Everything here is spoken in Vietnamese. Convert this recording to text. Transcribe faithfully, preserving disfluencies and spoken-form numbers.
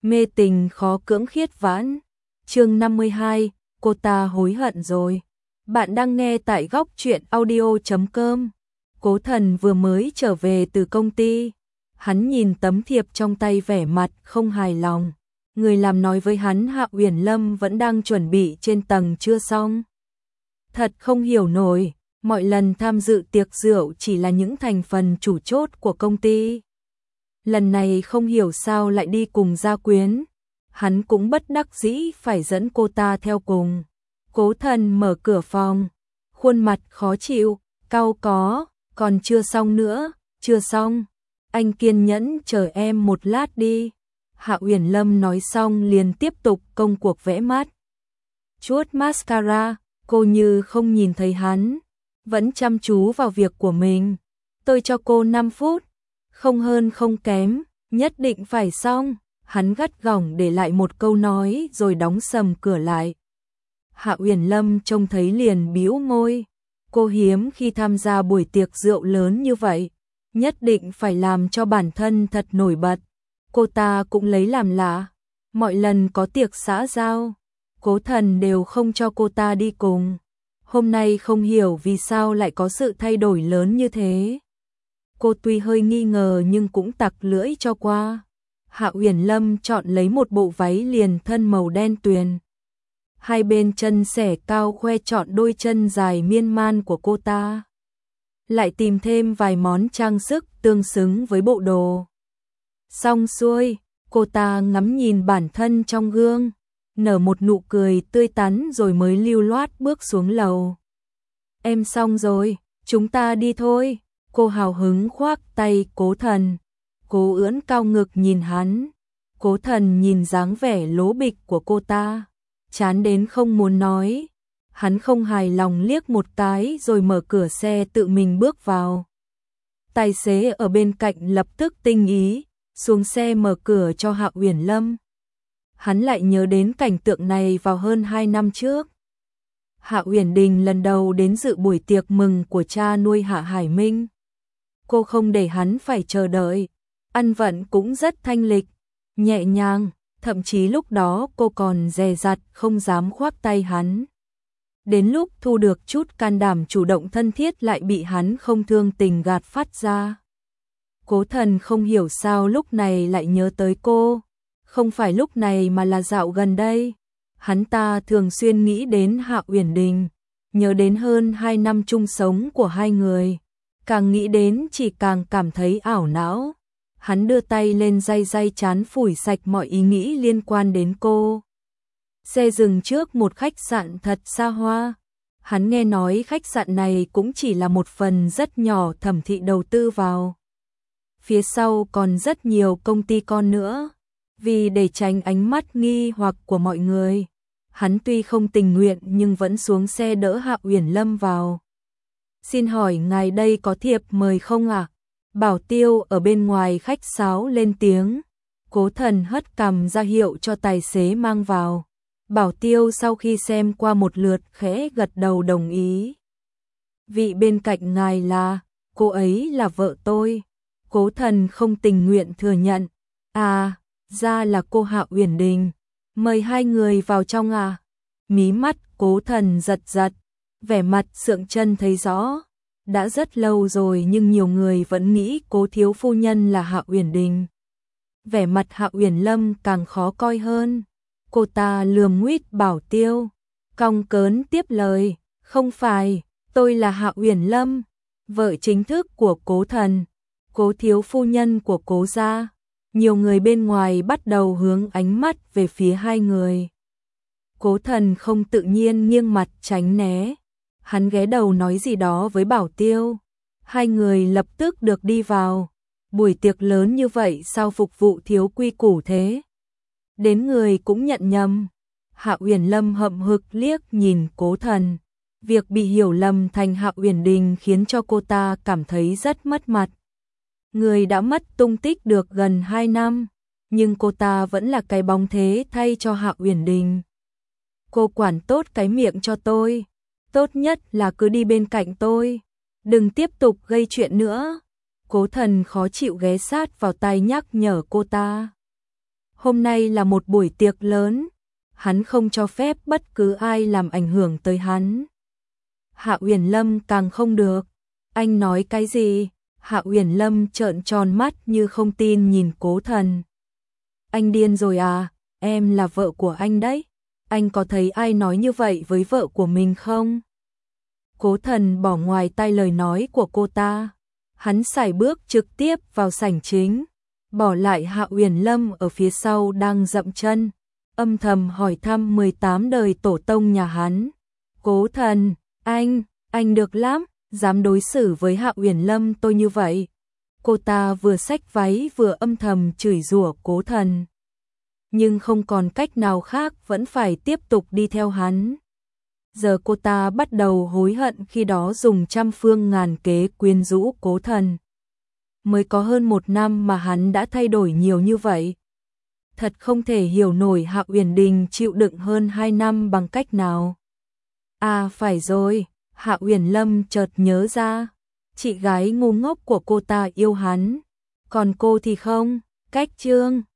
Mê tình khó cưỡng khiết vãn. Chương năm mươi hai, cô ta hối hận rồi. Bạn đang nghe tại góc truyện audio chấm com. Cố Thần vừa mới trở về từ công ty. Hắn nhìn tấm thiệp trong tay vẻ mặt không hài lòng. Người làm nói với hắn Hạ Uyển Lâm vẫn đang chuẩn bị trên tầng chưa xong. Thật không hiểu nổi, mọi lần tham dự tiệc rượu chỉ là những thành phần chủ chốt của công ty. Lần này không hiểu sao lại đi cùng Gia Quyến. Hắn cũng bất đắc dĩ phải dẫn cô ta theo cùng. Cố Thần mở cửa phòng, khuôn mặt khó chịu, cau có, còn chưa xong nữa, chưa xong. Anh kiên nhẫn chờ em một lát đi. Hạ Uyển Lâm nói xong liền tiếp tục công cuộc vẽ mắt. Chuốt mascara, cô như không nhìn thấy hắn, vẫn chăm chú vào việc của mình. Tôi cho cô năm phút, không hơn không kém, nhất định phải xong. Hắn gắt gỏng để lại một câu nói rồi đóng sầm cửa lại. Hạ Uyển Lâm trông thấy liền bĩu môi. Cô hiếm khi tham gia buổi tiệc rượu lớn như vậy, nhất định phải làm cho bản thân thật nổi bật. Cô ta cũng lấy làm lạ, mọi lần có tiệc xã giao, Cố Thần đều không cho cô ta đi cùng. Hôm nay không hiểu vì sao lại có sự thay đổi lớn như thế. Cô tuy hơi nghi ngờ nhưng cũng tặc lưỡi cho qua. Hạ Uyển Lâm chọn lấy một bộ váy liền thân màu đen tuyền. Hai bên chân xẻ cao khoe trọn đôi chân dài miên man của cô ta. Lại tìm thêm vài món trang sức tương xứng với bộ đồ. Xong xuôi, cô ta ngắm nhìn bản thân trong gương, nở một nụ cười tươi tắn rồi mới lưu loát bước xuống lầu. Em xong rồi, chúng ta đi thôi. Cô hào hứng khoác tay Cố Thần. Cố ưỡn cao ngực nhìn hắn. Cố Thần nhìn dáng vẻ lố bịch của cô ta, chán đến không muốn nói. Hắn không hài lòng liếc một cái rồi mở cửa xe tự mình bước vào. Tài xế ở bên cạnh lập tức tinh ý, xuống xe mở cửa cho Hạ Uyển Lâm. Hắn lại nhớ đến cảnh tượng này vào hơn hai năm trước. Hạ Uyển Đình lần đầu đến dự buổi tiệc mừng của cha nuôi Hạ Hải Minh. Cô không để hắn phải chờ đợi, ăn vận cũng rất thanh lịch, nhẹ nhàng, thậm chí lúc đó cô còn dè dặt không dám khoác tay hắn. Đến lúc thu được chút can đảm chủ động thân thiết lại bị hắn không thương tình gạt phát ra. Cố Thần không hiểu sao lúc này lại nhớ tới cô, không phải lúc này mà là dạo gần đây. Hắn ta thường xuyên nghĩ đến Hạ Uyển Đình, nhớ đến hơn hai năm chung sống của hai người. Càng nghĩ đến chỉ càng cảm thấy ảo não. Hắn đưa tay lên day day trán phủi sạch mọi ý nghĩ liên quan đến cô. Xe dừng trước một khách sạn thật xa hoa. Hắn nghe nói khách sạn này cũng chỉ là một phần rất nhỏ Thẩm Thị đầu tư vào. Phía sau còn rất nhiều công ty con nữa. Vì để tránh ánh mắt nghi hoặc của mọi người, hắn tuy không tình nguyện nhưng vẫn xuống xe đỡ Hạ Uyển Lâm vào. Xin hỏi ngài đây có thiệp mời không ạ? À? Bảo tiêu ở bên ngoài khách sáo lên tiếng. Cố Thần hất cằm ra hiệu cho tài xế mang vào. Bảo tiêu sau khi xem qua một lượt khẽ gật đầu đồng ý. Vị bên cạnh ngài là, cô ấy là vợ tôi. Cố Thần không tình nguyện thừa nhận. À, ra là cô Hạ Uyển Đình. Mời hai người vào trong à? Mí mắt Cố Thần giật giật, vẻ mặt sượng chân thấy rõ. Đã rất lâu rồi nhưng nhiều người vẫn nghĩ Cố thiếu phu nhân là Hạ Uyển Đình. Vẻ mặt Hạ Uyển Lâm càng khó coi hơn. Cô ta lườm nguýt bảo tiêu, cong cớn tiếp lời, không phải, tôi là Hạ Uyển Lâm, vợ chính thức của Cố Thần, Cố thiếu phu nhân của Cố gia. Nhiều người bên ngoài bắt đầu hướng ánh mắt về phía hai người. Cố Thần không tự nhiên nghiêng mặt tránh né. Hắn ghé đầu nói gì đó với bảo tiêu. Hai người lập tức được đi vào. Buổi tiệc lớn như vậy sao phục vụ thiếu quy củ thế? Đến người cũng nhận nhầm. Hạ Uyển Lâm hậm hực liếc nhìn Cố Thần. Việc bị hiểu lầm thành Hạ Uyển Đình khiến cho cô ta cảm thấy rất mất mặt. Người đã mất tung tích được gần hai năm, nhưng cô ta vẫn là cái bóng thế thay cho Hạ Uyển Đình. Cô quản tốt cái miệng cho tôi, tốt nhất là cứ đi bên cạnh tôi, đừng tiếp tục gây chuyện nữa. Cố Thần khó chịu ghé sát vào tai nhắc nhở cô ta. Hôm nay là một buổi tiệc lớn, hắn không cho phép bất cứ ai làm ảnh hưởng tới hắn. Hạ Uyển Lâm càng không được. Anh nói cái gì? Hạ Uyển Lâm trợn tròn mắt như không tin nhìn Cố Thần. Anh điên rồi à? Em là vợ của anh đấy. Anh có thấy ai nói như vậy với vợ của mình không? Cố Thần bỏ ngoài tai lời nói của cô ta. Hắn sải bước trực tiếp vào sảnh chính, bỏ lại Hạ Uyển Lâm ở phía sau đang dậm chân, âm thầm hỏi thăm mười tám đời tổ tông nhà hắn. Cố Thần, anh, anh được lắm, dám đối xử với Hạ Uyển Lâm tôi như vậy. Cô ta vừa xách váy vừa âm thầm chửi rủa Cố Thần. Nhưng không còn cách nào khác, vẫn phải tiếp tục đi theo hắn. Giờ cô ta bắt đầu hối hận khi đó dùng trăm phương ngàn kế quyến rũ Cố Thần. Mới có hơn một năm mà hắn đã thay đổi nhiều như vậy. Thật không thể hiểu nổi Hạ Uyển Đình chịu đựng hơn hai năm bằng cách nào. À phải rồi, Hạ Uyển Lâm chợt nhớ ra, chị gái ngu ngốc của cô ta yêu hắn, còn cô thì không. Cách chương